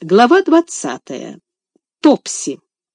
Глава 20. Топси.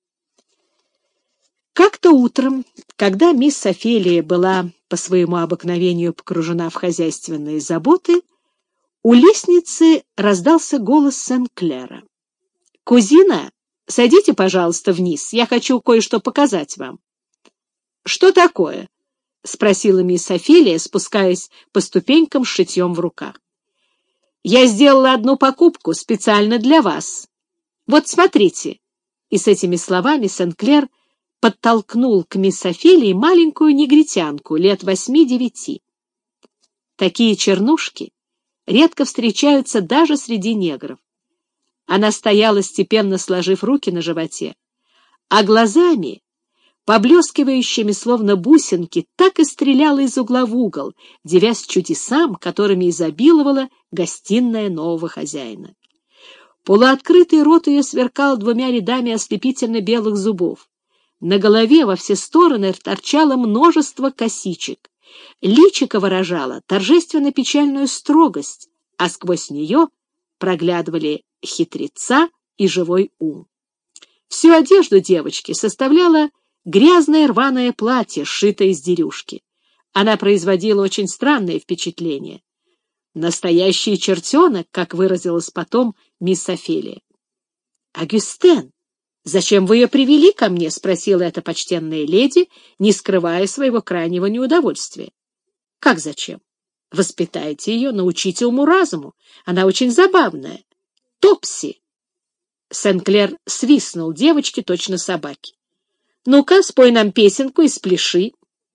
Как-то утром, когда мисс Офелия была по своему обыкновению погружена в хозяйственные заботы, у лестницы раздался голос Сен-Клера. «Кузина, сойдите, пожалуйста, вниз, я хочу кое-что показать вам». «Что такое?» — спросила мисс Офелия, спускаясь по ступенькам с шитьем в руках. «Я сделала одну покупку специально для вас. Вот смотрите». И с этими словами Сен-Клер подтолкнул к мисс Офелии маленькую негритянку лет 8-9. Такие чернушки редко встречаются даже среди негров. Она стояла, степенно сложив руки на животе, а глазами, поблескивающими словно бусинки, так и стреляла из угла в угол, дивясь чудесам, которыми изобиловала гостиная нового хозяина. Полуоткрытый рот ее сверкал двумя рядами ослепительно белых зубов. На голове во все стороны торчало множество косичек. Личико выражало торжественно-печальную строгость, а сквозь нее проглядывали хитреца и живой ум. Всю одежду девочки составляло грязное рваное платье, сшитое из дерюшки. Она производила очень странное впечатление. Настоящий чертенок, как выразилась потом мисс Офелия. «Агюстен, зачем вы ее привели ко мне?» — спросила эта почтенная леди, не скрывая своего крайнего неудовольствия. «Как зачем? Воспитайте ее, научите уму-разуму. Она очень забавная. Топси!» Сен-Клер свистнул девочке точно собаки. «Ну-ка, спой нам песенку и спляши».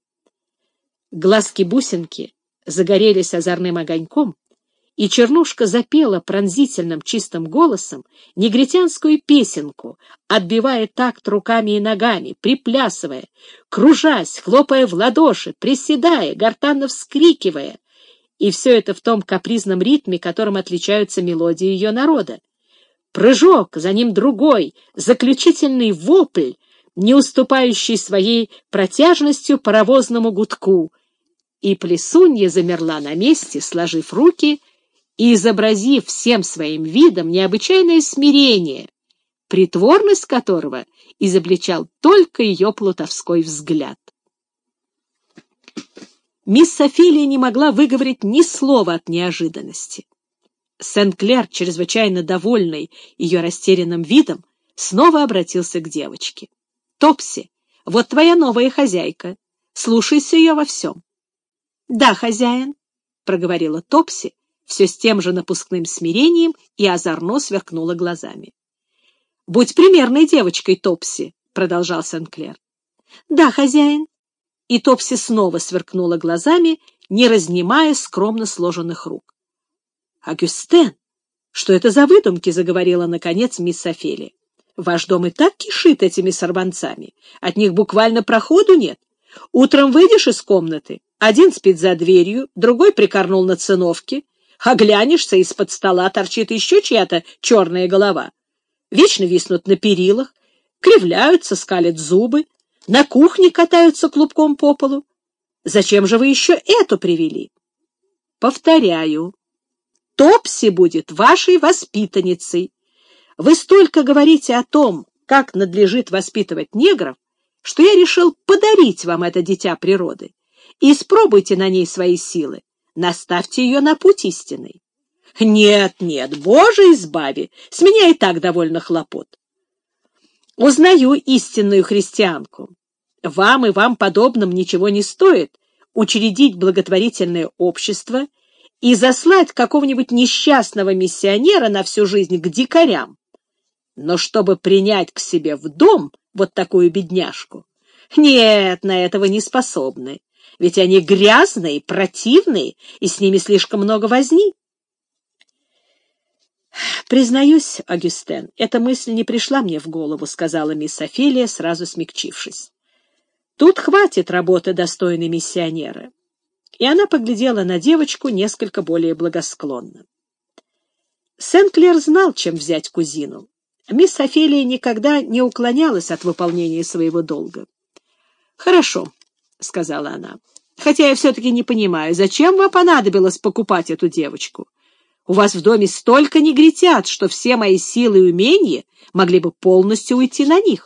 Глазки-бусинки загорелись озорным огоньком, и Чернушка запела пронзительным чистым голосом негритянскую песенку, отбивая такт руками и ногами, приплясывая, кружась, хлопая в ладоши, приседая, гортанно вскрикивая, и все это в том капризном ритме, которым отличаются мелодии ее народа. Прыжок, за ним другой, заключительный вопль, не уступающий своей протяжностью паровозному гудку, и плесунья замерла на месте, сложив руки и изобразив всем своим видом необычайное смирение, притворность которого изобличал только ее плутовской взгляд. Мисс Офелия не могла выговорить ни слова от неожиданности. Сен-Клер, чрезвычайно довольный ее растерянным видом, снова обратился к девочке. «Топси, вот твоя новая хозяйка. Слушайся ее во всем». «Да, хозяин», — проговорила Топси, все с тем же напускным смирением, и озорно сверкнула глазами. «Будь примерной девочкой, Топси», — продолжал Сен-Клер. «Да, хозяин». И Топси снова сверкнула глазами, не разнимая скромно сложенных рук. «Агюстен, что это за выдумки?» — заговорила, наконец, мисс Офелия. «Ваш дом и так кишит этими сорванцами. От них буквально проходу нет. Утром выйдешь из комнаты, один спит за дверью, другой прикорнул на циновке, оглянешься, из-под стола торчит еще чья-то черная голова. Вечно виснут на перилах, кривляются, скалят зубы, на кухне катаются клубком по полу. Зачем же вы еще эту привели?» «Повторяю, Топси будет вашей воспитанницей. Вы столько говорите о том, как надлежит воспитывать негров, что я решил подарить вам это дитя природы. Испробуйте на ней свои силы, наставьте ее на путь истинный». «Нет, нет, Боже избави, с меня и так довольно хлопот. Узнаю истинную христианку. Вам и вам подобным ничего не стоит учредить благотворительное общество и заслать какого-нибудь несчастного миссионера на всю жизнь к дикарям. Но чтобы принять к себе в дом вот такую бедняжку, нет, на этого не способны, ведь они грязные, противные, и с ними слишком много возни». «Признаюсь, Агюстен, эта мысль не пришла мне в голову», — сказала мисс Офелия, сразу смягчившись. «Тут хватит работы достойной миссионера». И она поглядела на девочку несколько более благосклонно. Сен-Клер знал, чем взять кузину. Мисс Офелия никогда не уклонялась от выполнения своего долга. «Хорошо», — сказала она, — «хотя я все-таки не понимаю, зачем вам понадобилось покупать эту девочку? У вас в доме столько негритят, что все мои силы и умения могли бы полностью уйти на них.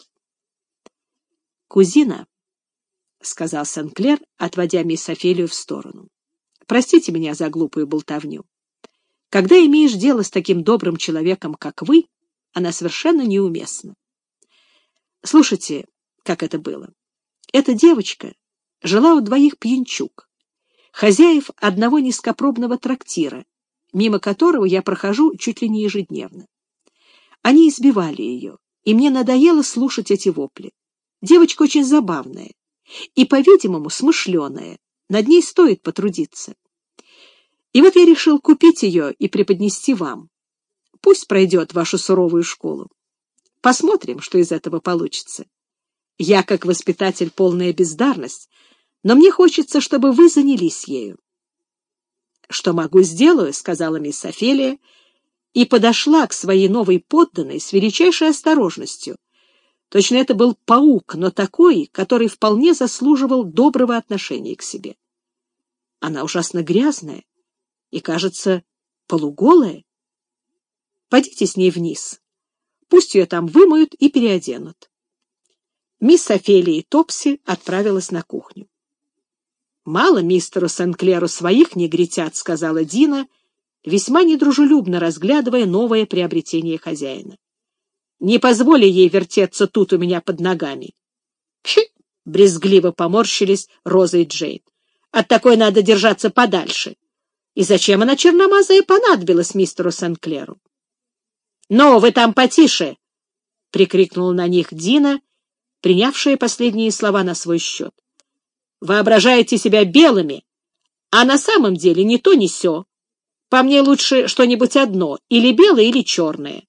— Кузина, — сказал Сен-Клер, отводя мисс Офелию в сторону, — простите меня за глупую болтовню. Когда имеешь дело с таким добрым человеком, как вы, она совершенно неуместна. Слушайте, как это было. Эта девочка жила у двоих пьянчуг, хозяев одного низкопробного трактира, мимо которого я прохожу чуть ли не ежедневно. Они избивали ее, и мне надоело слушать эти вопли. Девочка очень забавная и, по-видимому, смышленая. Над ней стоит потрудиться. И вот я решил купить ее и преподнести вам. Пусть пройдет вашу суровую школу. Посмотрим, что из этого получится. Я, как воспитатель, полная бездарность, но мне хочется, чтобы вы занялись ею. — Что могу, сделаю, — сказала мисс Офелия, и подошла к своей новой подданной с величайшей осторожностью. Точно это был паук, но такой, который вполне заслуживал доброго отношения к себе. Она ужасно грязная и, кажется, полуголая. Пойдите с ней вниз. Пусть ее там вымоют и переоденут. Мисс Офелия и Топси отправилась на кухню. — Мало мистеру Сен-Клеру своих негритят, — сказала Дина, весьма недружелюбно разглядывая новое приобретение хозяина. — Не позволи ей вертеться тут у меня под ногами. — Хи! — брезгливо поморщились Роза и Джейн. — От такой надо держаться подальше. И зачем она черномазая понадобилась мистеру Сен-Клеру? — Ну, вы там потише! — прикрикнула на них Дина, принявшая последние слова на свой счет. — Воображаете себя белыми, а на самом деле ни то, ни сё. По мне лучше что-нибудь одно, или белое, или черное.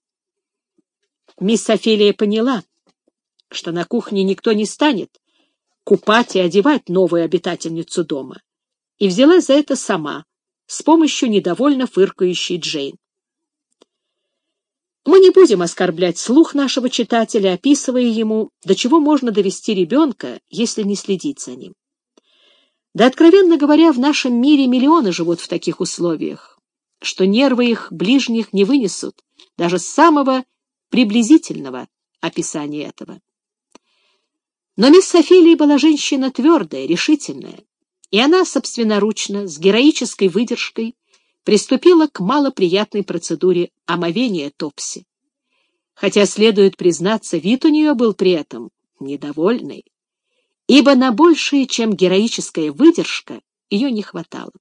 Мисс Офелия поняла, что на кухне никто не станет купать и одевать новую обитательницу дома, и взялась за это сама, с помощью недовольно фыркающей Джейн. Мы не будем оскорблять слух нашего читателя, описывая ему, до чего можно довести ребенка, если не следить за ним. Да, откровенно говоря, в нашем мире миллионы живут в таких условиях, что нервы их ближних не вынесут даже самого приблизительного описания этого. Но мисс Офелия была женщина твердая, решительная, и она собственноручно, с героической выдержкой, приступила к малоприятной процедуре омовения Топси. Хотя, следует признаться, вид у нее был при этом недовольный, ибо на большее, чем героическая выдержка, ее не хватало.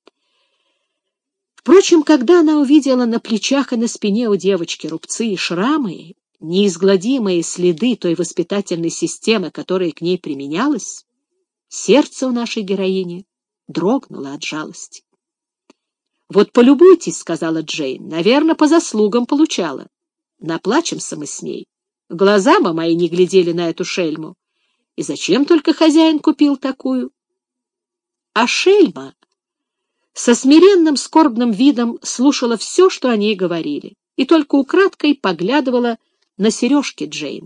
Впрочем, когда она увидела на плечах и на спине у девочки рубцы и шрамы, неизгладимые следы той воспитательной системы, которая к ней применялась, сердце у нашей героини дрогнуло от жалости. «Вот полюбуйтесь», — сказала Джейн, — «наверное, по заслугам получала. Наплачемся мы с ней. Глаза бы мои не глядели на эту шельму. И зачем только хозяин купил такую?» А шельма со смиренным скорбным видом слушала все, что о ней говорили, и только украдкой поглядывала на сережки Джейн.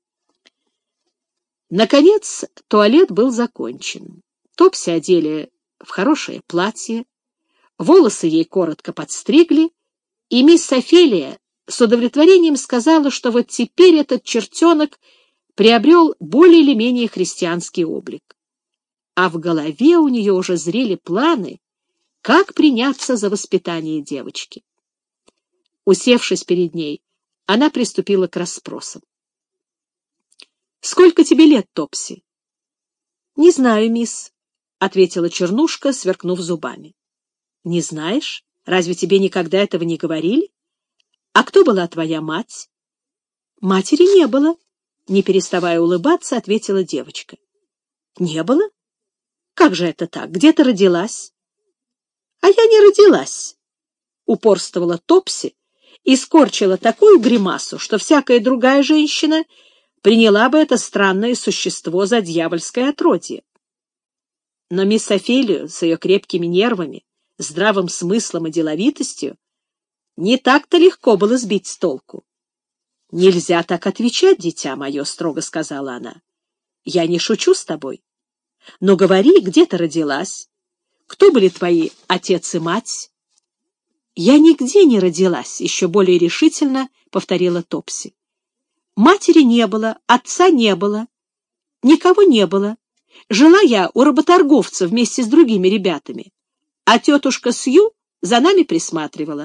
Наконец туалет был закончен. Топси одели в хорошее платье, волосы ей коротко подстригли, и мисс Офелия с удовлетворением сказала, что вот теперь этот чертенок приобрел более или менее христианский облик. А в голове у нее уже зрели планы, как приняться за воспитание девочки. Усевшись перед ней, она приступила к расспросам. — Сколько тебе лет, Топси? — Не знаю, мисс, — ответила Чернушка, сверкнув зубами. — Не знаешь? Разве тебе никогда этого не говорили? А кто была твоя мать? — Матери не было, — не переставая улыбаться, ответила девочка. — Не было? Как же это так? Где ты родилась? — А я не родилась, — упорствовала Топси и скорчила такую гримасу, что всякая другая женщина приняла бы это странное существо за дьявольское отродье. Но мисс Офелию с ее крепкими нервами, здравым смыслом и деловитостью не так-то легко было сбить с толку. — Нельзя так отвечать, дитя мое, — строго сказала она. — Я не шучу с тобой. Но говори, где ты родилась? Кто были твои отец и мать? «Я нигде не родилась», — еще более решительно повторила Топси. «Матери не было, отца не было, никого не было. Жила я у работорговца вместе с другими ребятами, а тетушка Сью за нами присматривала».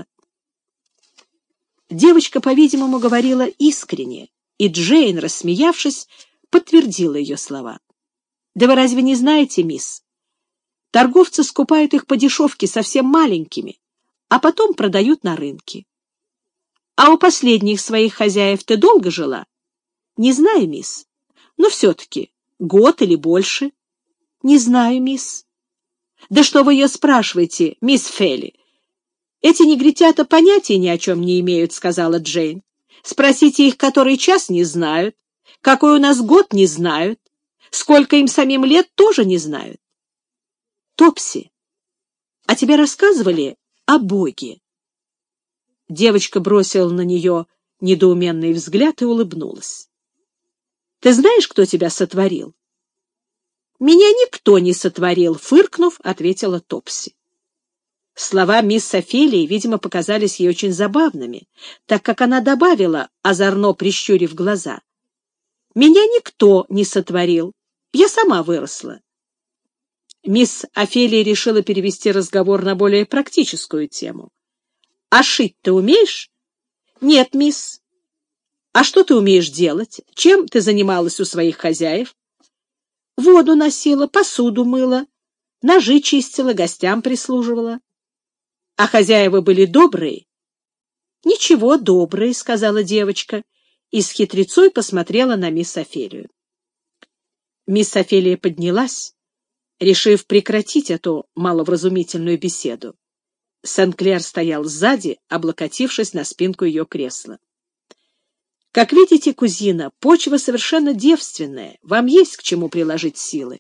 Девочка, по-видимому, говорила искренне, и Джейн, рассмеявшись, подтвердила ее слова. «Да вы разве не знаете, мисс? Торговцы скупают их по дешевке совсем маленькими, а потом продают на рынке. А у последних своих хозяев ты долго жила? Не знаю, мисс. Но все-таки год или больше? Не знаю, мисс. Да что вы ее спрашиваете, мисс Фелли? Эти негритята понятия ни о чем не имеют, сказала Джейн. Спросите их, который час, не знают. Какой у нас год, не знают. Сколько им самим лет, тоже не знают. Топси, а тебе рассказывали о Боге? Девочка бросила на нее недоуменный взгляд и улыбнулась. Ты знаешь, кто тебя сотворил? Меня никто не сотворил, фыркнув, ответила Топси. Слова мисс Офелии, видимо, показались ей очень забавными, так как она добавила, озорно прищурив глаза: «Меня никто не сотворил, я сама выросла». Мисс Офелия решила перевести разговор на более практическую тему. «А шить ты умеешь?» «Нет, мисс». «А что ты умеешь делать? Чем ты занималась у своих хозяев?» «Воду носила, посуду мыла, ножи чистила, гостям прислуживала». «А хозяева были добрые?» «Ничего, добрые», — сказала девочка, и с хитрецой посмотрела на мисс Офелию. Мисс Офелия поднялась, решив прекратить эту маловразумительную беседу. Сен-Клер стоял сзади, облокотившись на спинку ее кресла. «Как видите, кузина, почва совершенно девственная, вам есть к чему приложить силы».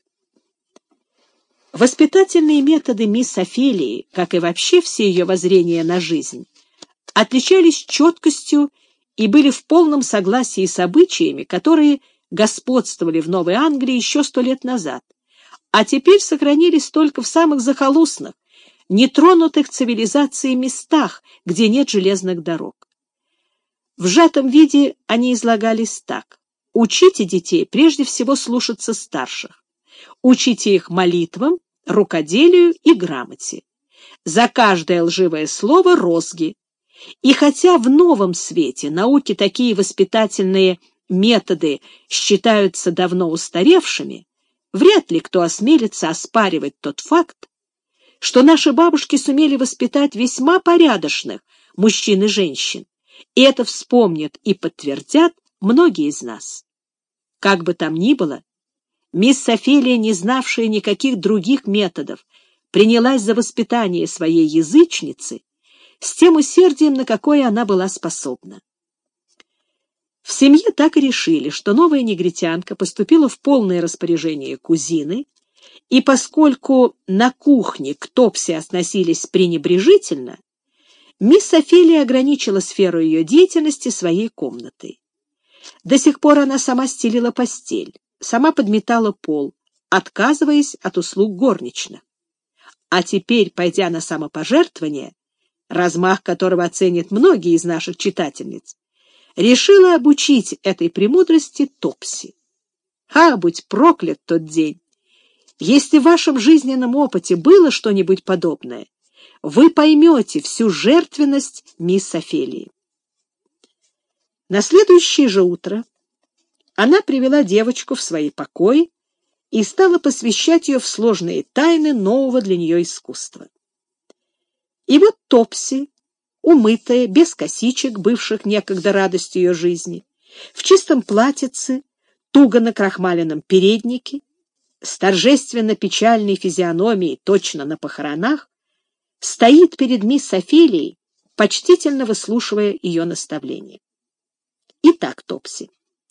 Воспитательные методы мисс Офелии, как и вообще все ее воззрения на жизнь, отличались четкостью и были в полном согласии с обычаями, которые господствовали в Новой Англии еще 100 лет назад, а теперь сохранились только в самых захолустных, нетронутых цивилизацией местах, где нет железных дорог. В сжатом виде они излагались так: учите детей прежде всего слушаться старших, учите их молитвам, рукоделию и грамоте. За каждое лживое слово розги. И хотя в новом свете науки такие воспитательные методы считаются давно устаревшими, вряд ли кто осмелится оспаривать тот факт, что наши бабушки сумели воспитать весьма порядочных мужчин и женщин, и это вспомнят и подтвердят многие из нас. Как бы там ни было, мисс Офелия, не знавшая никаких других методов, принялась за воспитание своей язычницы с тем усердием, на какое она была способна. В семье так и решили, что новая негритянка поступила в полное распоряжение кузины, и поскольку на кухне к Топси относились пренебрежительно, мисс Офелия ограничила сферу ее деятельности своей комнатой. До сих пор она сама стелила постель, сама подметала пол, отказываясь от услуг горничных. А теперь, пойдя на самопожертвование, размах которого оценят многие из наших читательниц, решила обучить этой премудрости Топси. Будь проклят тот день! Если в вашем жизненном опыте было что-нибудь подобное, вы поймете всю жертвенность мисс Офелии. На следующее же утро она привела девочку в свои покои и стала посвящать ее в сложные тайны нового для нее искусства. И вот Топси, умытая, без косичек, бывших некогда радостью ее жизни, в чистом платьице, туго накрахмаленном переднике, с торжественно-печальной физиономией, точно на похоронах, стоит перед мисс Офелией, почтительно выслушивая ее наставления. «Итак, Топси,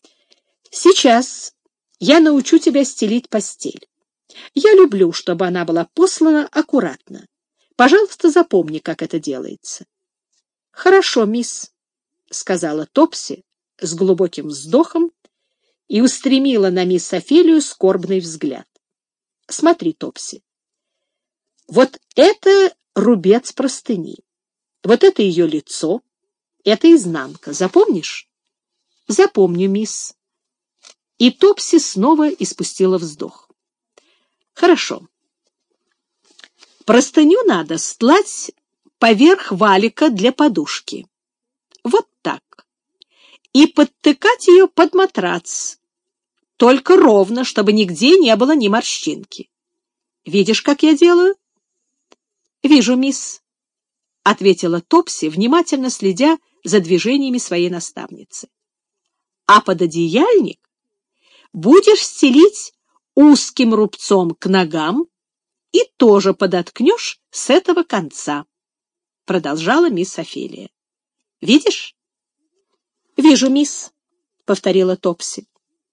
сейчас я научу тебя стелить постель. Я люблю, чтобы она была послана аккуратно. Пожалуйста, запомни, как это делается». «Хорошо, мисс», — сказала Топси с глубоким вздохом и устремила на мисс Офелию скорбный взгляд. «Смотри, Топси, вот это рубец простыни. Вот это ее лицо, это изнанка. Запомнишь? Запомню, мисс. И Топси снова испустила вздох. Хорошо. Простыню надо стлать поверх валика для подушки. Вот так. И подтыкать ее под матрац. Только ровно, чтобы нигде не было ни морщинки. Видишь, как я делаю? Вижу, мисс, — ответила Топси, внимательно следя за движениями своей наставницы. А пододеяльник будешь стелить узким рубцом к ногам и тоже подоткнешь с этого конца, — продолжала мисс Офелия. Видишь? Вижу, мисс, — повторила Топси.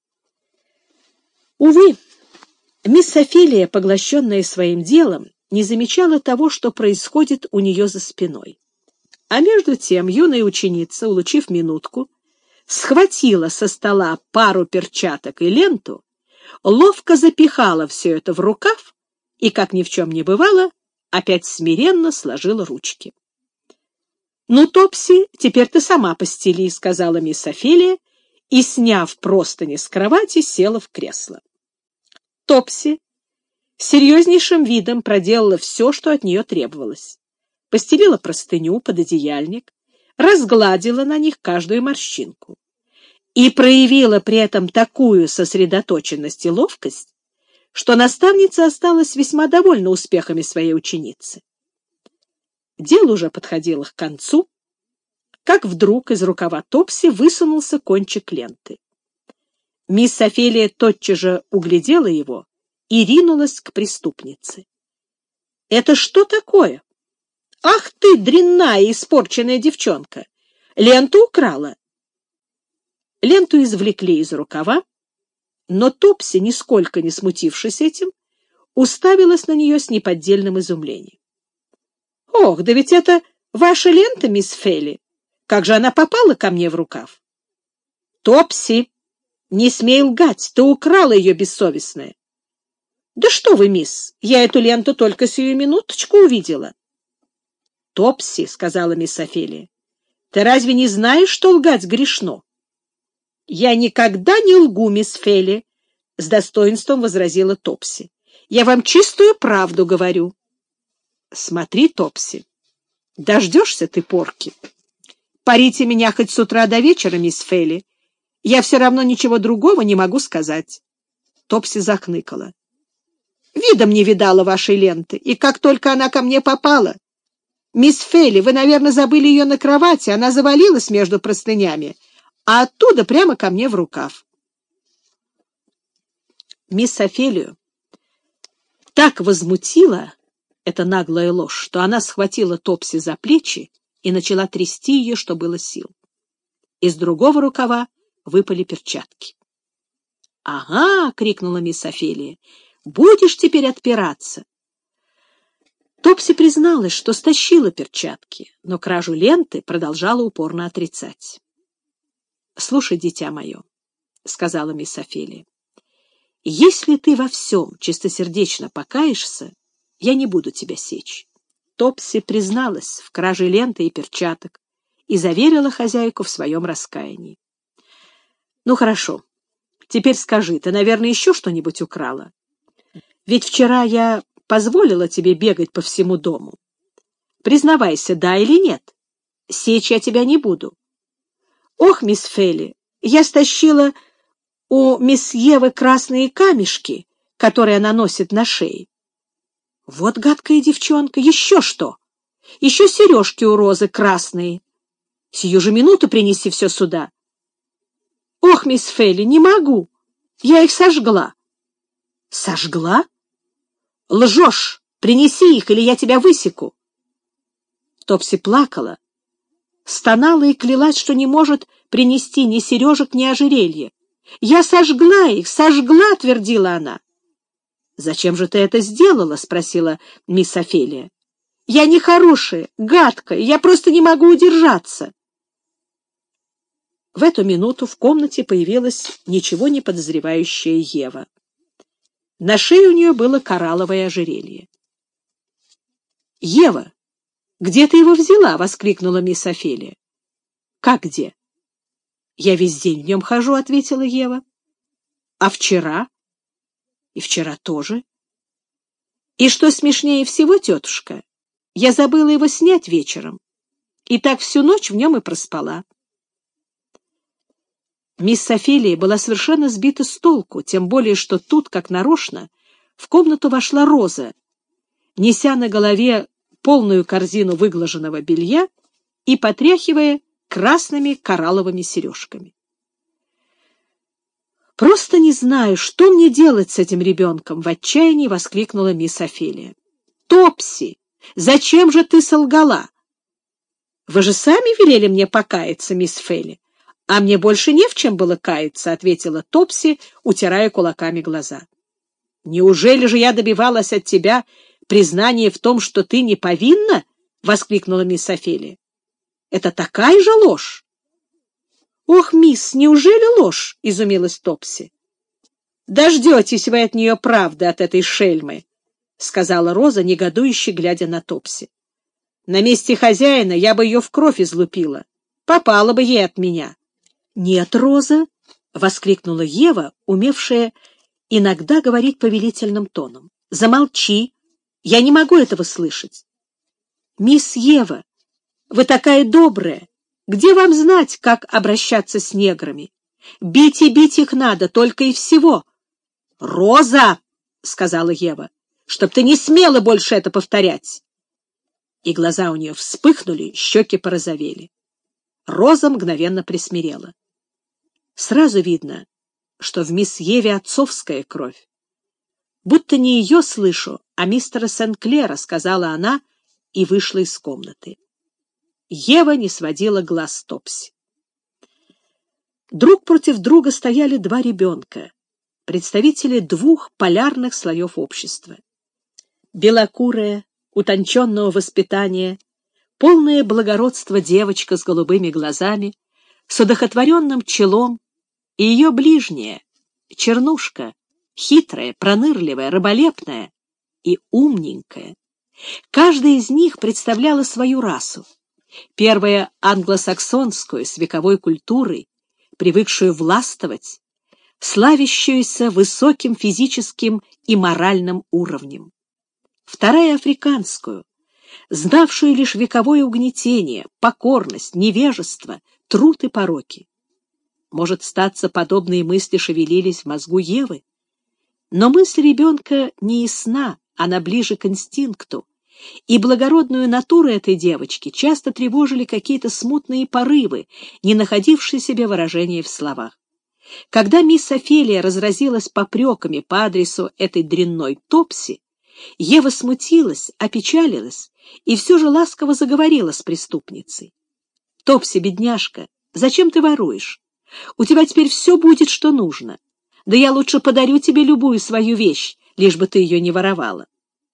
Увы, мисс Офелия, поглощенная своим делом, не замечала того, что происходит у нее за спиной. А между тем юная ученица, улучив минутку, схватила со стола пару перчаток и ленту, ловко запихала все это в рукав и, как ни в чем не бывало, опять смиренно сложила ручки. — Ну, Топси, теперь ты сама постели, — сказала мисс Офелия, и, сняв простыни с кровати, села в кресло. Топси серьезнейшим видом проделала все, что от нее требовалось. Постелила простыню, пододеяльник, разгладила на них каждую морщинку и проявила при этом такую сосредоточенность и ловкость, что наставница осталась весьма довольна успехами своей ученицы. Дело уже подходило к концу, как вдруг из рукава Топси высунулся кончик ленты. Мисс Офелия тотчас же углядела его и ринулась к преступнице. — Это что такое? Ах ты, дрянная и испорченная девчонка! Ленту украла! Ленту извлекли из рукава, но Топси, нисколько не смутившись этим, уставилась на нее с неподдельным изумлением. — Ох, да ведь это ваша лента, мисс Фелли! Как же она попала ко мне в рукав? — Топси, не смей лгать, ты украла ее, бессовестная! — Да что вы, мисс, я эту ленту только сию минуточку увидела. — Топси, — сказала мисс Офелия, — ты разве не знаешь, что лгать грешно? — Я никогда не лгу, мисс Фелли, — с достоинством возразила Топси. — Я вам чистую правду говорю. — Смотри, Топси, дождешься ты порки. Парите меня хоть с утра до вечера, мисс Фелли. Я все равно ничего другого не могу сказать. Топси захныкала. Видом не видала вашей ленты, и как только она ко мне попала... Мисс Фелли, вы, наверное, забыли ее на кровати, она завалилась между простынями, а оттуда прямо ко мне в рукав. Мисс Офелию так возмутила эта наглая ложь, что она схватила Топси за плечи и начала трясти ее, что было сил. Из другого рукава выпали перчатки. — Ага! — крикнула мисс Офелия. — Будешь теперь отпираться? Топси призналась, что стащила перчатки, но кражу ленты продолжала упорно отрицать. — Слушай, дитя мое, — сказала мисс Офелия, — если ты во всем чистосердечно покаешься, я не буду тебя сечь. Топси призналась в краже ленты и перчаток и заверила хозяйку в своем раскаянии. — Ну, хорошо. Теперь скажи, ты, наверное, еще что-нибудь украла? Ведь вчера я позволила тебе бегать по всему дому. Признавайся, да или нет. Сечь я тебя не буду. Ох, мисс Фелли, я стащила у мисс Евы красные камешки, которые она носит на шее. Вот гадкая девчонка. Еще что? Еще сережки у Розы красные. Сию же минуту принеси все сюда. Ох, мисс Фелли, не могу. Я их сожгла. Сожгла? Лжешь! Принеси их, или я тебя высеку. Топси плакала, стонала и клялась, что не может принести ни сережек, ни ожерелья. «Я сожгла их, сожгла!» — твердила она. «Зачем же ты это сделала?» — спросила мисс Офелия. «Я нехорошая, гадкая, я просто не могу удержаться». В эту минуту в комнате появилась ничего не подозревающая Ева. На шее у нее было коралловое ожерелье. — Ева, «Где ты его взяла?» — воскликнула мисс Офелия. «Как где?» «Я весь день в нем хожу», — ответила Ева. «А вчера?» «И вчера тоже». «И что смешнее всего, тетушка, я забыла его снять вечером, и так всю ночь в нем и проспала». Мисс Офелия была совершенно сбита с толку, тем более, что тут, как нарочно, в комнату вошла Роза, неся на голове полную корзину выглаженного белья и потряхивая красными коралловыми сережками. «Просто не знаю, что мне делать с этим ребенком!» — в отчаянии воскликнула мисс Офелия. «Топси, зачем же ты солгала?» «Вы же сами велели мне покаяться, мисс Фелли, а мне больше не в чем было каяться», — ответила Топси, утирая кулаками глаза. «Неужели же я добивалась от тебя признания в том, что ты не повинна?» — воскликнула мисс Офелия. «Это такая же ложь!» «Ох, мисс, неужели ложь?» — изумилась Топси. «Дождетесь вы от нее правды, от этой шельмы», — сказала Роза, негодующе глядя на Топси. «На месте хозяина я бы ее в кровь излупила. Попала бы ей от меня». «Нет, Роза!» — воскликнула Ева, умевшая иногда говорить повелительным тоном. «Замолчи! Я не могу этого слышать!» «Мисс Ева, вы такая добрая! Где вам знать, как обращаться с неграми? Бить и бить их надо, только и всего!» «Роза!» — сказала Ева. «Чтоб ты не смела больше это повторять!» И глаза у нее вспыхнули, щеки порозовели. Роза мгновенно присмирела. Сразу видно, что в мисс Еве отцовская кровь. «Будто не ее слышу, а мистера Сен-Клера», — сказала она и вышла из комнаты. Ева не сводила глаз с Топси. Друг против друга стояли два ребенка, представители двух полярных слоев общества. Белокурая, утонченного воспитания, полное благородство девочка с голубыми глазами, с одухотворенным челом, и ее ближняя, чернушка, хитрая, пронырливая, раболепная и умненькая. Каждая из них представляла свою расу. Первая — англосаксонскую, с вековой культурой, привыкшую властвовать, славящуюся высоким физическим и моральным уровнем. Вторая — африканскую, знавшую лишь вековое угнетение, покорность, невежество, труд и пороки. Может, статься, подобные мысли шевелились в мозгу Евы, но мысль ребенка не ясна, она ближе к инстинкту, и благородную натуру этой девочки часто тревожили какие-то смутные порывы, не находившие себе выражения в словах. Когда мисс Офелия разразилась попреками по адресу этой дрянной Топси, Ева смутилась, опечалилась и все же ласково заговорила с преступницей. «Топси, бедняжка, зачем ты воруешь? У тебя теперь все будет, что нужно. Да я лучше подарю тебе любую свою вещь, лишь бы ты ее не воровала».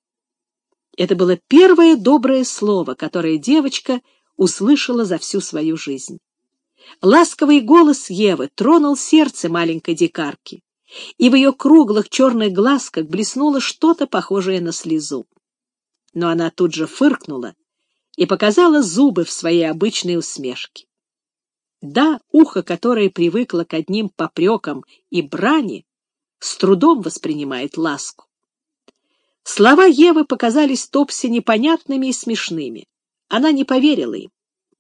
Это было первое доброе слово, которое девочка услышала за всю свою жизнь. Ласковый голос Евы тронул сердце маленькой дикарки, и в ее круглых черных глазках блеснуло что-то похожее на слезу. Но она тут же фыркнула и показала зубы в своей обычной усмешке. Да, ухо, которое привыкло к одним попрекам и брани, с трудом воспринимает ласку. Слова Евы показались Топси непонятными и смешными. Она не поверила им.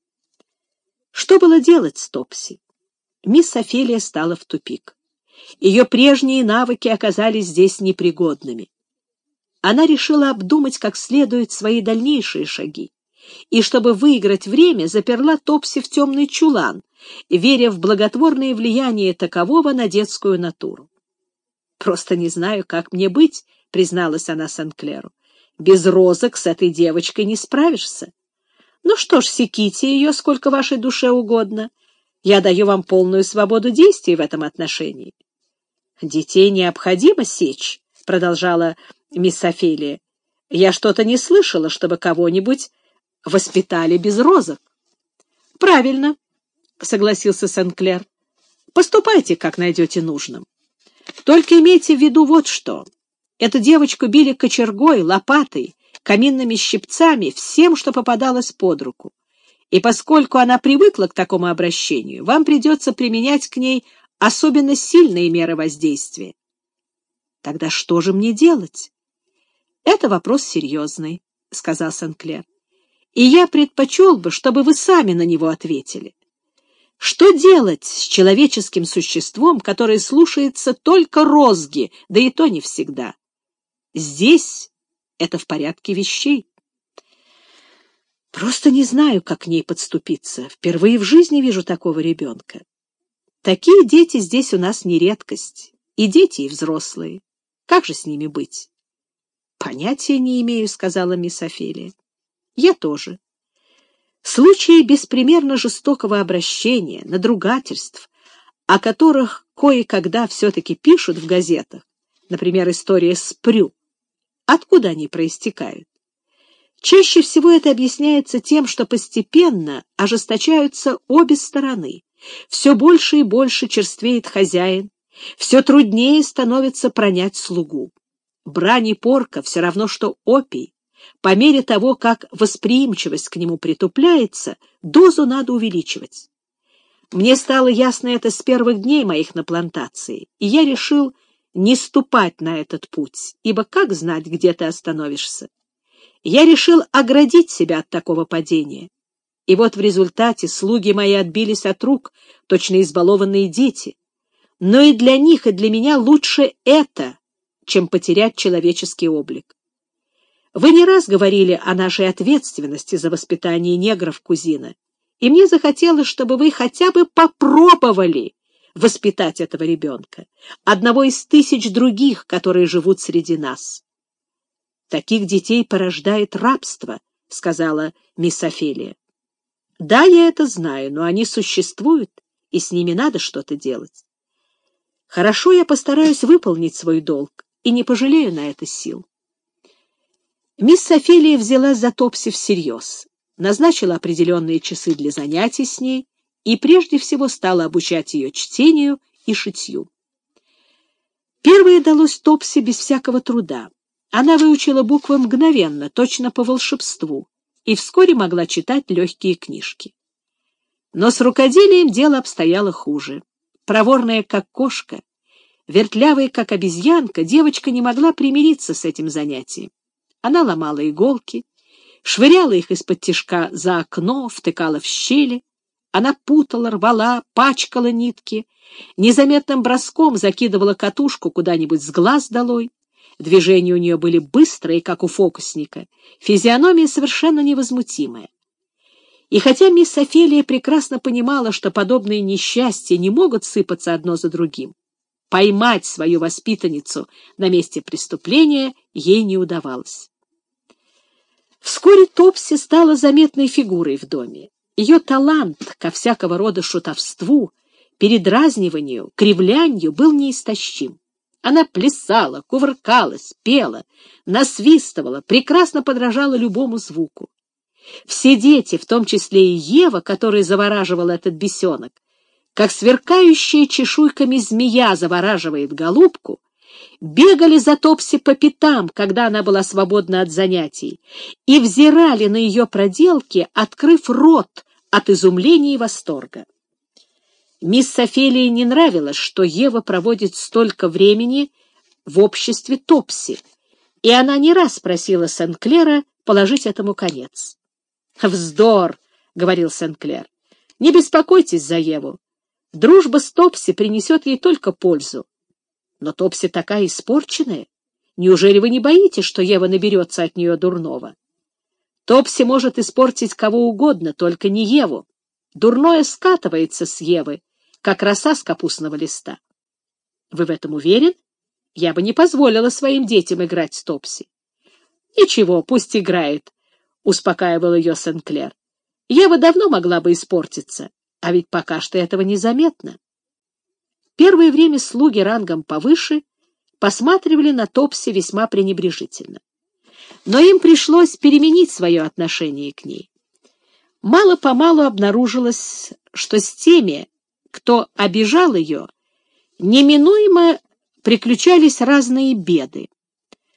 Что было делать с Топси? Мисс Офелия стала в тупик. Ее прежние навыки оказались здесь непригодными. Она решила обдумать как следует свои дальнейшие шаги, и, чтобы выиграть время, заперла Топси в темный чулан, веря в благотворное влияние такового на детскую натуру. «Просто не знаю, как мне быть», — призналась она Сен-Клеру. «Без розок с этой девочкой не справишься. Ну что ж, секите ее сколько вашей душе угодно. Я даю вам полную свободу действий в этом отношении». «Детей необходимо сечь», — продолжала мисс Офелия. «Я что-то не слышала, чтобы кого-нибудь воспитали без розок». «Правильно», — согласился Сен-Клер. «Поступайте, как найдете нужным. Только имейте в виду вот что. Эту девочку били кочергой, лопатой, каминными щипцами, всем, что попадалось под руку. И поскольку она привыкла к такому обращению, вам придется применять к ней особенно сильные меры воздействия. Тогда что же мне делать? Это вопрос серьезный, — сказал Сен-Клер. И я предпочел бы, чтобы вы сами на него ответили. Что делать с человеческим существом, которое слушается только розги, да и то не всегда? Здесь это в порядке вещей. Просто не знаю, как к ней подступиться. Впервые в жизни вижу такого ребенка. Такие дети здесь у нас не редкость. И дети, и взрослые. Как же с ними быть? Понятия не имею, — сказала мисс Офелия. Я тоже. Случаи беспримерно жестокого обращения, надругательств, о которых кое-когда все-таки пишут в газетах, например, история с Прю, откуда они проистекают? Чаще всего это объясняется тем, что постепенно ожесточаются обе стороны, все больше и больше черствеет хозяин, все труднее становится пронять слугу. Брань и порка все равно, что опий. По мере того, как восприимчивость к нему притупляется, дозу надо увеличивать. Мне стало ясно это с первых дней моих на плантации, и я решил не ступать на этот путь, ибо как знать, где ты остановишься? Я решил оградить себя от такого падения. И вот в результате слуги мои отбились от рук, точно избалованные дети. Но и для них, и для меня лучше это, чем потерять человеческий облик. Вы не раз говорили о нашей ответственности за воспитание негров, кузина, и мне захотелось, чтобы вы хотя бы попробовали воспитать этого ребенка, одного из тысяч других, которые живут среди нас. Таких детей порождает рабство, — сказала мисс Офелия. Да, я это знаю, но они существуют, и с ними надо что-то делать. Хорошо, я постараюсь выполнить свой долг и не пожалею на это сил. Мисс Офелия взялась за Топси всерьез, назначила определенные часы для занятий с ней и прежде всего стала обучать ее чтению и шитью. Первое далось Топси без всякого труда. Она выучила буквы мгновенно, точно по волшебству, и вскоре могла читать легкие книжки. Но с рукоделием дело обстояло хуже. Проворная, как кошка, вертлявая, как обезьянка, девочка не могла примириться с этим занятием. Она ломала иголки, швыряла их из-под тишка за окно, втыкала в щели. Она путала, рвала, пачкала нитки, незаметным броском закидывала катушку куда-нибудь с глаз долой. Движения у нее были быстрые, как у фокусника, физиономия совершенно невозмутимая. И хотя мисс Офелия прекрасно понимала, что подобные несчастья не могут сыпаться одно за другим, поймать свою воспитанницу на месте преступления ей не удавалось. Вскоре Топси стала заметной фигурой в доме. Ее талант ко всякого рода шутовству, передразниванию, кривлянью был неистощим. Она плясала, кувыркалась, пела, насвистывала, прекрасно подражала любому звуку. Все дети, в том числе и Ева, которая завораживала этот бесенок, как сверкающая чешуйками змея завораживает голубку, бегали за Топси по пятам, когда она была свободна от занятий, и взирали на ее проделки, открыв рот от изумления и восторга. Мисс Офелии не нравилось, что Ева проводит столько времени в обществе Топси, и она не раз просила Сен-Клера положить этому конец. «Вздор!» — говорил Сен-Клер. «Не беспокойтесь за Еву. Дружба с Топси принесет ей только пользу. Но Топси такая испорченная. Неужели вы не боитесь, что Ева наберется от нее дурного? Топси может испортить кого угодно, только не Еву. Дурное скатывается с Евы, как роса с капустного листа. Вы в этом уверен? Я бы не позволила своим детям играть с Топси». «Ничего, пусть играет», — успокаивал ее Сен-Клер. «Ева давно могла бы испортиться, а ведь пока что этого незаметно». Первое время слуги рангом повыше посматривали на Топси весьма пренебрежительно. Но им пришлось переменить свое отношение к ней. Мало-помалу обнаружилось, что с теми, кто обижал ее, неминуемо приключались разные беды.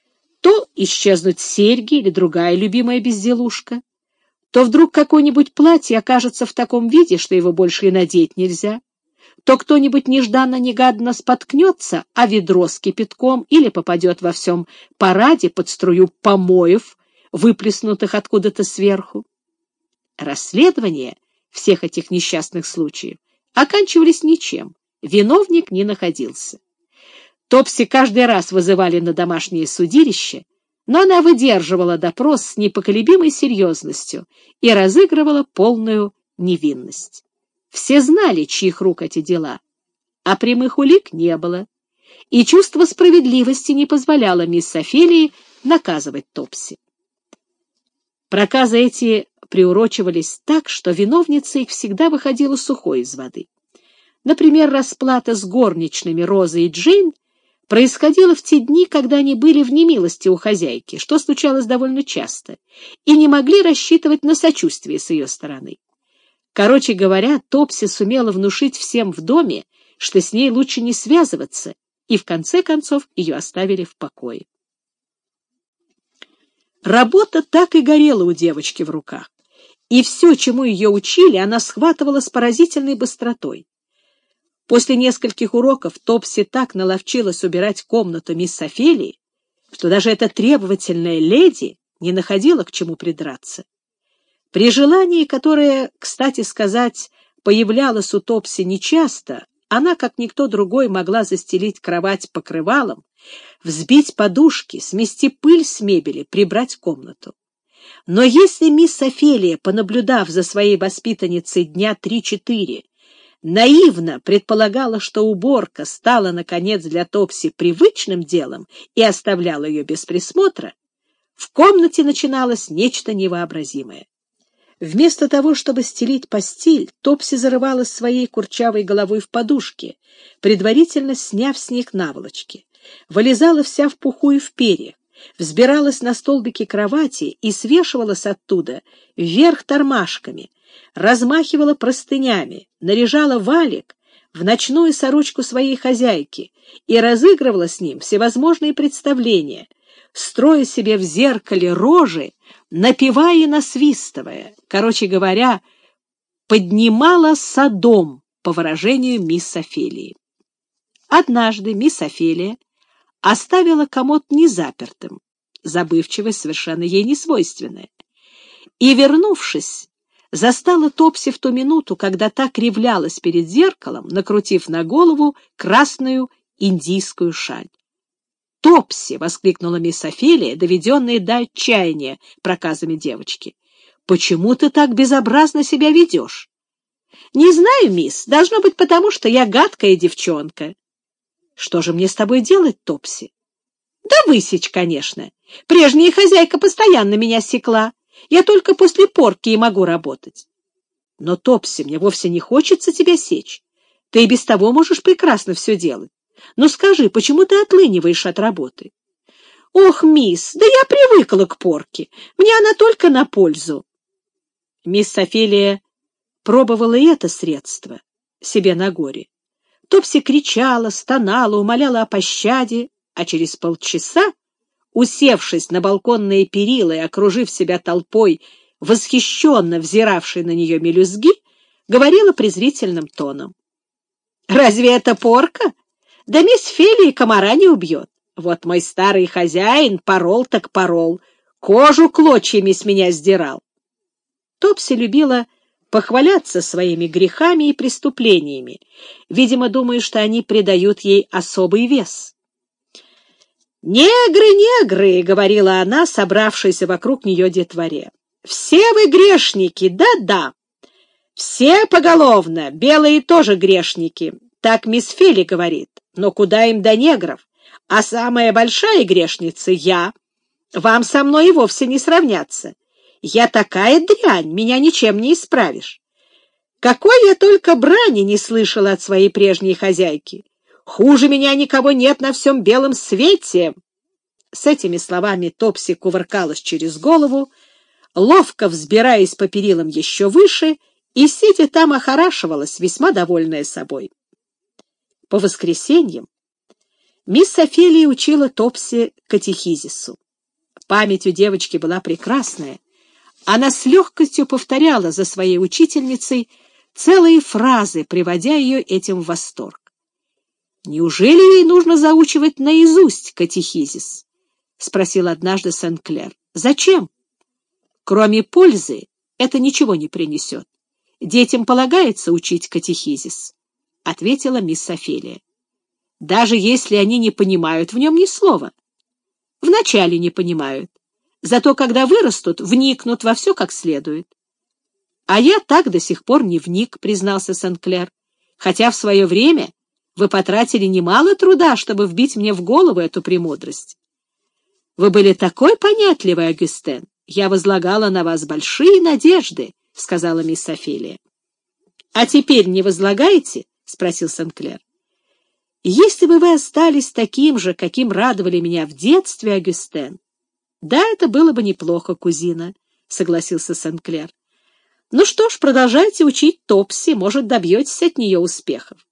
То исчезнут серьги или другая любимая безделушка, то вдруг какое-нибудь платье окажется в таком виде, что его больше и надеть нельзя, то кто-нибудь нежданно-негаданно споткнется о ведро с кипятком или попадет во всем параде под струю помоев, выплеснутых откуда-то сверху. Расследования всех этих несчастных случаев оканчивались ничем, виновник не находился. Топси каждый раз вызывали на домашнее судилище, но она выдерживала допрос с непоколебимой серьезностью и разыгрывала полную невинность. Все знали, чьих рук эти дела, а прямых улик не было, и чувство справедливости не позволяло мисс Офелии наказывать Топси. Проказы эти приурочивались так, что виновница их всегда выходила сухой из воды. Например, расплата с горничными Розой и Джейн происходило в те дни, когда они были в немилости у хозяйки, что случалось довольно часто, и не могли рассчитывать на сочувствие с ее стороны. Короче говоря, Топси сумела внушить всем в доме, что с ней лучше не связываться, и в конце концов ее оставили в покое. Работа так и горела у девочки в руках, и все, чему ее учили, она схватывала с поразительной быстротой. После нескольких уроков Топси так наловчилась убирать комнату мисс Офелии, что даже эта требовательная леди не находила к чему придраться. При желании, которое, кстати сказать, появлялось у Топси нечасто, она, как никто другой, могла застелить кровать покрывалом, взбить подушки, смести пыль с мебели, прибрать комнату. Но если мисс Офелия, понаблюдав за своей воспитанницей дня 3-4, наивно предполагала, что уборка стала, наконец, для Топси привычным делом и оставляла ее без присмотра, в комнате начиналось нечто невообразимое. Вместо того, чтобы стелить постель, Топси зарывалась своей курчавой головой в подушки, предварительно сняв с них наволочки, вылезала вся в пуху и в перьях, взбиралась на столбики кровати и свешивалась оттуда вверх тормашками, размахивала простынями, наряжала валик в ночную сорочку своей хозяйки и разыгрывала с ним всевозможные представления, строя себе в зеркале рожи, напевая и насвистывая, короче говоря, поднимала Содом, по выражению мисс Офелии. Однажды мисс Офелия оставила комод незапертым, забывчивость совершенно ей не свойственная, и, вернувшись, застала Топси в ту минуту, когда та кривлялась перед зеркалом, накрутив на голову красную индийскую шаль. «Топси!» — воскликнула мисс Офелия, доведенная до отчаяния проказами девочки. «Почему ты так безобразно себя ведешь?» «Не знаю, мисс, должно быть потому, что я гадкая девчонка». «Что же мне с тобой делать, Топси?» «Да высечь, конечно. Прежняя хозяйка постоянно меня секла. Я только после порки и могу работать». «Но, Топси, мне вовсе не хочется тебя сечь. Ты и без того можешь прекрасно все делать. Но скажи, почему ты отлыниваешь от работы?» «Ох, мисс, да я привыкла к порке. Мне она только на пользу». Мисс Офелия пробовала и это средство себе на горе. Топси кричала, стонала, умоляла о пощаде, а через полчаса, усевшись на балконные перила и окружив себя толпой, восхищенно взиравшей на нее мелюзги, говорила презрительным тоном: «Разве это порка? Да мисс Фелия комара не убьет. Вот мой старый хозяин порол так порол, кожу клочьями с меня сдирал». Топси любила похваляться своими грехами и преступлениями, видимо, думая, что они придают ей особый вес. «Негры, негры!» — говорила она, собравшаяся вокруг нее детворе. «Все вы грешники, да-да! Все поголовно, белые тоже грешники, так мисс Фели говорит, но куда им до негров? А самая большая грешница — я. Вам со мной и вовсе не сравняться. Я такая дрянь, меня ничем не исправишь. Какой я только брани не слышала от своей прежней хозяйки. Хуже меня никого нет на всем белом свете». С этими словами Топси кувыркалась через голову, ловко взбираясь по перилам еще выше, и, сидя там, охорашивалась, весьма довольная собой. По воскресеньям мисс Офелия учила Топси катехизису. Память у девочки была прекрасная. Она с легкостью повторяла за своей учительницей целые фразы, приводя ее этим в восторг. «Неужели ей нужно заучивать наизусть катехизис?» — спросил однажды Сен-Клер. «Зачем? Кроме пользы это ничего не принесет. Детям полагается учить катехизис», — ответила мисс Офелия. «Даже если они не понимают в нем ни слова. Вначале не понимают, зато когда вырастут, вникнут во все как следует». «А я так до сих пор не вник», — признался Сен-Клер, «хотя в свое время вы потратили немало труда, чтобы вбить мне в голову эту премудрость. Вы были такой понятливый, Агюстен. Я возлагала на вас большие надежды», — сказала мисс Офелия. «А теперь не возлагаете?» — спросил Сен-Клер. «Если бы вы остались таким же, каким радовали меня в детстве, Агюстен». «Да, это было бы неплохо, кузина», — согласился Сен-Клер. «Ну что ж, продолжайте учить Топси, может, добьетесь от нее успехов».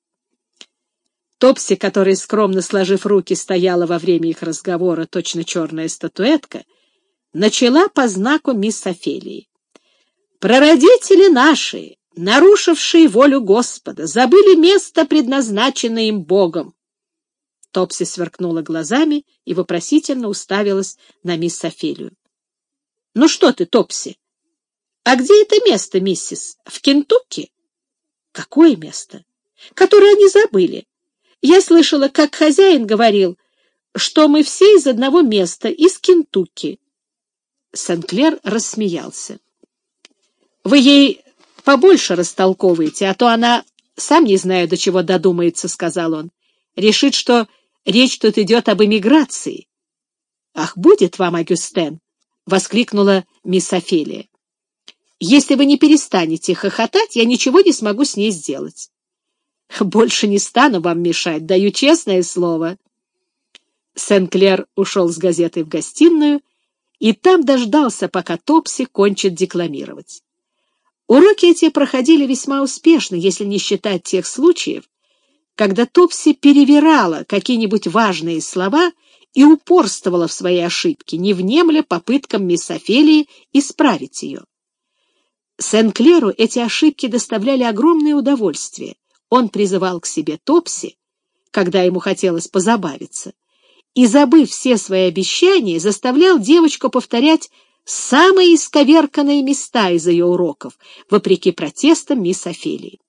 Топси, которая, скромно сложив руки, стояла во время их разговора, точно черная статуэтка, начала по знаку мисс Офелии. «Прародители наши, нарушившие волю Господа, забыли место, предназначенное им Богом». Топси сверкнула глазами и вопросительно уставилась на мисс Офелию. «Ну что ты, Топси? А где это место, миссис? В Кентукки?» «Какое место? Которое они забыли. Я слышала, как хозяин говорил, что мы все из одного места, из Кентукки». Сен-Клер рассмеялся. «Вы ей побольше растолковываете, а то она, сам не знаю, до чего додумается», — сказал он. «Решит, что речь тут идет об эмиграции». «Ах, будет вам, Агюстен!» — воскликнула мисс Офелия. «Если вы не перестанете хохотать, я ничего не смогу с ней сделать». «Больше не стану вам мешать, даю честное слово». Сен-Клер ушел с газетой в гостиную и там дождался, пока Топси кончит декламировать. Уроки эти проходили весьма успешно, если не считать тех случаев, когда Топси перевирала какие-нибудь важные слова и упорствовала в своей ошибке, не внемля попыткам мисс Офелии исправить ее. Сен-Клеру эти ошибки доставляли огромное удовольствие. Он призывал к себе Топси, когда ему хотелось позабавиться, и, забыв все свои обещания, заставлял девочку повторять самые исковерканные места из ее уроков, вопреки протестам мисс Офелии.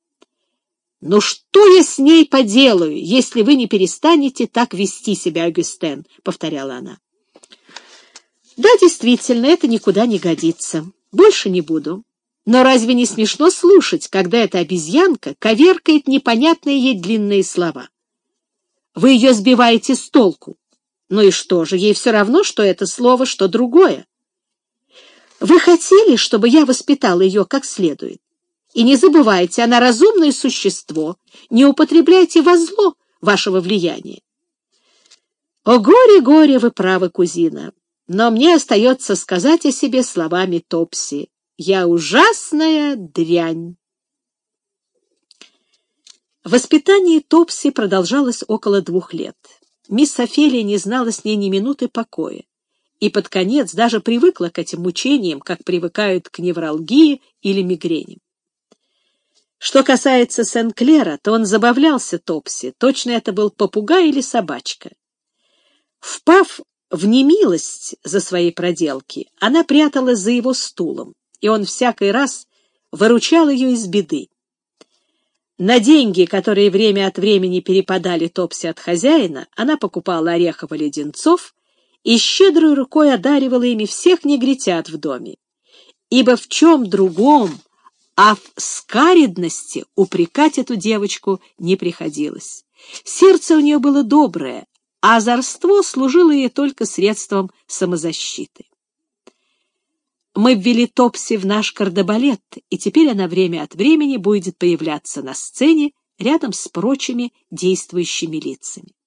«Ну что я с ней поделаю, если вы не перестанете так вести себя, Агюстен?» — повторяла она. «Да, действительно, это никуда не годится. Больше не буду. Но разве не смешно слушать, когда эта обезьянка коверкает непонятные ей длинные слова? Вы ее сбиваете с толку. Ну и что же, ей все равно, что это слово, что другое. Вы хотели, чтобы я воспитала ее как следует. И не забывайте, она разумное существо, не употребляйте во зло вашего влияния». «О, горе, горе, вы правы, кузина, но мне остается сказать о себе словами Топси. Я ужасная дрянь». Воспитание Топси продолжалось около 2 лет. Мисс Офелия не знала с ней ни минуты покоя, и под конец даже привыкла к этим мучениям, как привыкают к невралгии или мигрени. Что касается Сен-Клера, то он забавлялся Топси, точно это был попугай или собачка. Впав в немилость за свои проделки, она пряталась за его стулом, и он всякий раз выручал ее из беды. На деньги, которые время от времени перепадали Топси от хозяина, она покупала орехов и леденцов и щедрой рукой одаривала ими всех негритят в доме, ибо в чем другом, а в скаредности упрекать эту девочку не приходилось. Сердце у нее было доброе, а озорство служило ей только средством самозащиты. Мы ввели Топси в наш кардебалет, и теперь она время от времени будет появляться на сцене рядом с прочими действующими лицами.